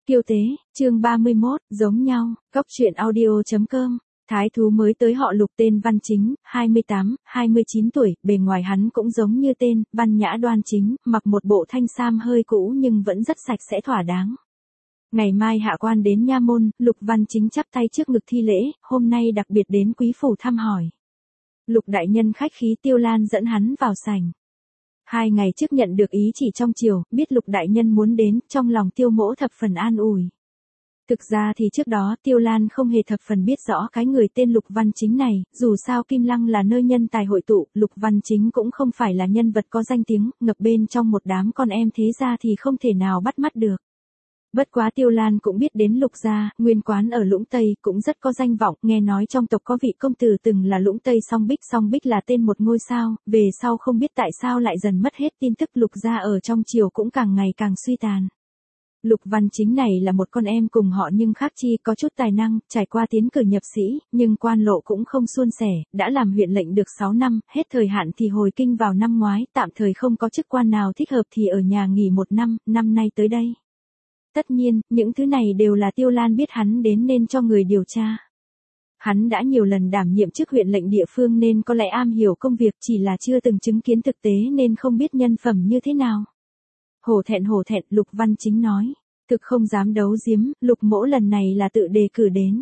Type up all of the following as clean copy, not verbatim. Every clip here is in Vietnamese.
Kiêu tế, chương 31, giống nhau, Cóc truyện audio.com. Thái thú mới tới họ Lục tên Văn Chính, 28, 29 tuổi, bề ngoài hắn cũng giống như tên, văn nhã đoan chính, mặc một bộ thanh sam hơi cũ nhưng vẫn rất sạch sẽ thỏa đáng. Ngày mai hạ quan đến nha môn, Lục Văn Chính chắp tay trước ngực thi lễ, hôm nay đặc biệt đến quý phủ thăm hỏi. Lục đại nhân khách khí, Tiêu Lan dẫn hắn vào sảnh. 2 ngày trước nhận được ý chỉ trong triều, biết Lục đại nhân muốn đến, trong lòng Tiêu mỗ thập phần an ủi. Thực ra thì trước đó Tiêu Lan không hề thập phần biết rõ cái người tên Lục Văn Chính này, dù sao Kim Lăng là nơi nhân tài hội tụ, Lục Văn Chính cũng không phải là nhân vật có danh tiếng, ngập bên trong một đám con em thế gia thì không thể nào bắt mắt được. Bất quá Tiêu Lan cũng biết đến Lục gia, nguyên quán ở Lũng Tây, cũng rất có danh vọng, nghe nói trong tộc có vị công tử từng là Lũng Tây Song Bích là tên một ngôi sao, về sau không biết tại sao lại dần mất hết tin tức, Lục gia ở trong triều cũng càng ngày càng suy tàn. Lục Văn Chính này là một con em cùng họ nhưng khác chi, có chút tài năng, trải qua tiến cử nhập sĩ, nhưng quan lộ cũng không suôn sẻ, đã làm huyện lệnh được 6 năm, hết thời hạn thì hồi kinh vào năm ngoái, tạm thời không có chức quan nào thích hợp thì ở nhà nghỉ 1 năm, năm nay tới đây. Tất nhiên, những thứ này đều là Tiêu Lan biết hắn đến nên cho người điều tra. Hắn đã nhiều lần đảm nhiệm chức huyện lệnh địa phương nên có lẽ am hiểu công việc, chỉ là chưa từng chứng kiến thực tế nên không biết nhân phẩm như thế nào. Hổ thẹn, Lục Văn Chính nói. Thực không dám đấu giếm, Lục mỗ lần này là tự đề cử đến.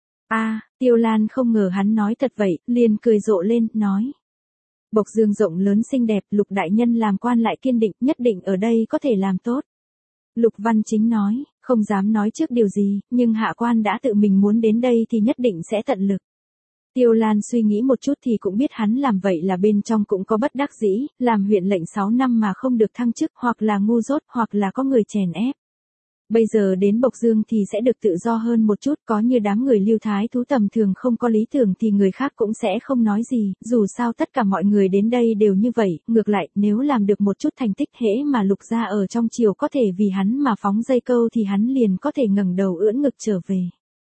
Tiêu Lan không ngờ hắn nói thật vậy, liền cười rộ lên, nói. Bộc Dương rộng lớn xinh đẹp, Lục đại nhân làm quan lại kiên định, nhất định ở đây có thể làm tốt. Lục Văn Chính nói, không dám nói trước điều gì, nhưng hạ quan đã tự mình muốn đến đây thì nhất định sẽ tận lực. Tiêu Lan suy nghĩ một chút thì cũng biết hắn làm vậy là bên trong cũng có bất đắc dĩ, làm huyện lệnh 6 năm mà không được thăng chức, hoặc là ngu dốt, hoặc là có người chèn ép. Bây giờ đến Bộc Dương thì sẽ được tự do hơn một chút, có như đám người Lưu Thái thú tầm thường không có lý tưởng thì người khác cũng sẽ không nói gì, dù sao tất cả mọi người đến đây đều như vậy, ngược lại, nếu làm được một chút thành tích hễ mà Lục gia ở trong triều có thể vì hắn mà phóng dây câu thì hắn liền có thể ngẩng đầu ưỡn ngực trở về.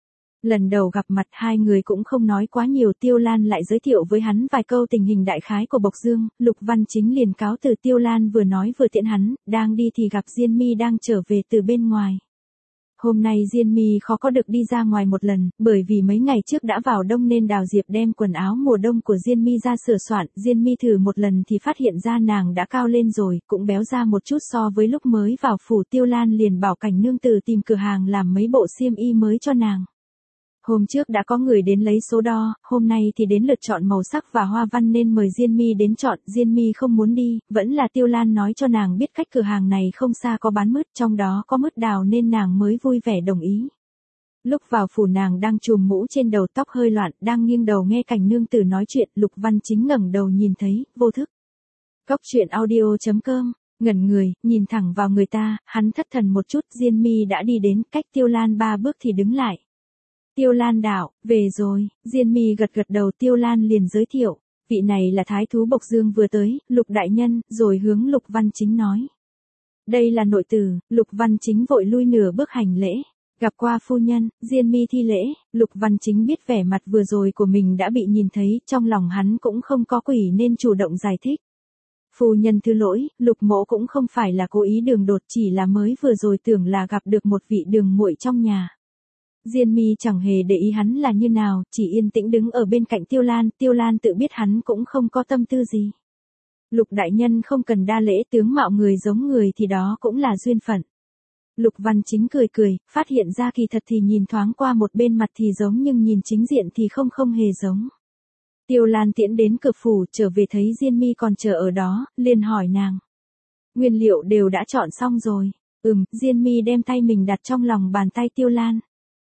Lần đầu gặp mặt hai người cũng không nói quá nhiều, Tiêu Lan lại giới thiệu với hắn vài câu tình hình đại khái của Bộc Dương, Lục Văn Chính liền cáo từ. Tiêu Lan vừa nói vừa tiễn hắn, đang đi thì gặp Diên My đang trở về từ bên ngoài. Hôm nay Diên My khó có được đi ra ngoài một lần, bởi vì mấy ngày trước đã vào đông nên Đào Diệp đem quần áo mùa đông của Diên My ra sửa soạn, Diên My thử một lần thì phát hiện ra nàng đã cao lên rồi, cũng béo ra một chút so với lúc mới vào phủ. Tiêu Lan liền bảo Cảnh nương tử tìm cửa hàng làm mấy bộ xiêm y mới cho nàng. Hôm trước đã có người đến lấy số đo, hôm nay thì đến lượt chọn màu sắc và hoa văn nên mời Diên My đến chọn. Diên My không muốn đi, vẫn là Tiêu Lan nói cho nàng biết cách cửa hàng này không xa có bán mứt, trong đó có mứt đào nên nàng mới vui vẻ đồng ý. Lúc vào phủ nàng đang trùm mũ trên đầu, tóc hơi loạn, đang nghiêng đầu nghe Cảnh nương tử nói chuyện, Lục Văn Chính ngẩng đầu nhìn thấy, vô thức. Cóc truyện audio.com, ngẩn người, nhìn thẳng vào người ta, hắn thất thần một chút. Diên My đã đi đến, cách Tiêu Lan 3 bước thì đứng lại. Tiêu Lan đạo, về rồi. Diên My gật đầu. Tiêu Lan liền giới thiệu, vị này là thái thú Bộc Dương vừa tới, Lục đại nhân, rồi hướng Lục Văn Chính nói. Đây là nội tử. Lục Văn Chính vội lui nửa bước hành lễ. Gặp qua phu nhân. Diên My thi lễ. Lục Văn Chính biết vẻ mặt vừa rồi của mình đã bị nhìn thấy, trong lòng hắn cũng không có quỷ nên chủ động giải thích. Phu nhân thứ lỗi, Lục mỗ cũng không phải là cố ý đường đột, chỉ là mới vừa rồi tưởng là gặp được một vị đường muội trong nhà. Diên My chẳng hề để ý hắn là như nào, chỉ yên tĩnh đứng ở bên cạnh Tiêu Lan. Tiêu Lan tự biết hắn cũng không có tâm tư gì. Lục đại nhân không cần đa lễ, tướng mạo người giống người thì đó cũng là duyên phận. Lục Văn Chính cười, phát hiện ra kỳ thật thì nhìn thoáng qua một bên mặt thì giống nhưng nhìn chính diện thì không hề giống. Tiêu Lan tiễn đến cửa phủ, trở về thấy Diên My còn chờ ở đó, liền hỏi nàng. Nguyên liệu đều đã chọn xong rồi. Diên My đem tay mình đặt trong lòng bàn tay Tiêu Lan.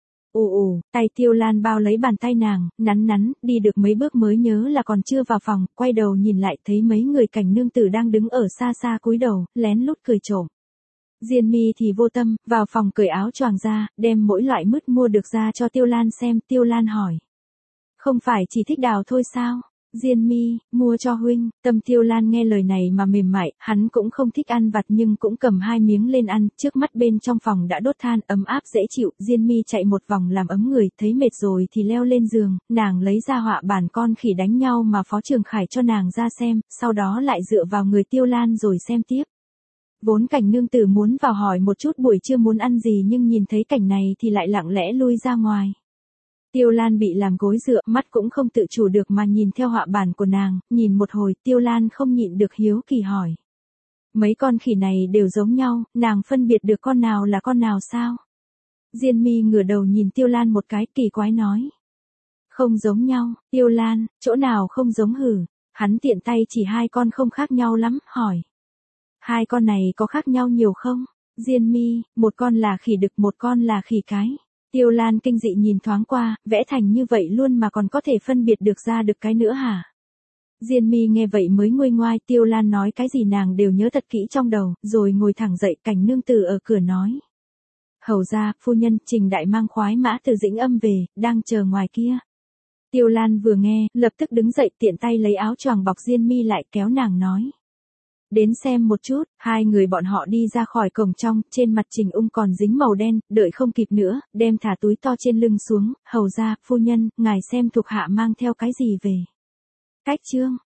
Tay Tiêu Lan bao lấy bàn tay nàng, nắn, đi được mấy bước mới nhớ là còn chưa vào phòng, quay đầu nhìn lại thấy mấy người Cảnh nương tử đang đứng ở xa cúi đầu, lén lút cười trộm. Diên My thì vô tâm, vào phòng cởi áo choàng ra, đem mỗi loại mứt mua được ra cho Tiêu Lan xem. Tiêu Lan hỏi. Không phải chỉ thích đào thôi sao? Diên My, mua cho huynh. Tâm Tiêu Lan nghe lời này mà mềm mại, hắn cũng không thích ăn vặt nhưng cũng cầm 2 miếng lên ăn, trước mắt bên trong phòng đã đốt than, ấm áp dễ chịu. Diên My chạy một vòng làm ấm người, thấy mệt rồi thì leo lên giường, nàng lấy ra họa bản con khỉ đánh nhau mà Phó Trường Khải cho nàng ra xem, sau đó lại dựa vào người Tiêu Lan rồi xem tiếp. Vốn Cảnh nương tử muốn vào hỏi một chút buổi trưa muốn ăn gì nhưng nhìn thấy cảnh này thì lại lặng lẽ lui ra ngoài. Tiêu Lan bị làm gối dựa, mắt cũng không tự chủ được mà nhìn theo họa bản của nàng, nhìn một hồi Tiêu Lan không nhịn được hiếu kỳ hỏi. Mấy con khỉ này đều giống nhau, nàng phân biệt được con nào là con nào sao? Diên Mi ngửa đầu nhìn Tiêu Lan một cái kỳ quái nói. Không giống nhau, Tiêu Lan, chỗ nào không giống hử? Hắn tiện tay chỉ hai con không khác nhau lắm, hỏi. Hai con này có khác nhau nhiều không? Diên Mi, một con là khỉ đực một con là khỉ cái. Tiêu Lan kinh dị nhìn thoáng qua, vẽ thành như vậy luôn mà còn có thể phân biệt được ra được cái nữa hả? Diên Mi nghe vậy mới nguôi ngoai, Tiêu Lan nói cái gì nàng đều nhớ thật kỹ trong đầu, rồi ngồi thẳng dậy. Cảnh nương tử ở cửa nói. Hầu ra, phu nhân, Trình đại mang khoái mã từ Dĩnh Âm về, đang chờ ngoài kia. Tiêu Lan vừa nghe, lập tức đứng dậy tiện tay lấy áo choàng bọc Diên Mi lại kéo nàng nói. Đến xem một chút, hai người bọn họ đi ra khỏi cổng trong, trên mặt Trình Ung còn dính màu đen, đợi không kịp nữa, đem thả túi to trên lưng xuống, hầu ra, phu nhân, ngài xem thuộc hạ mang theo cái gì về. Cách chương.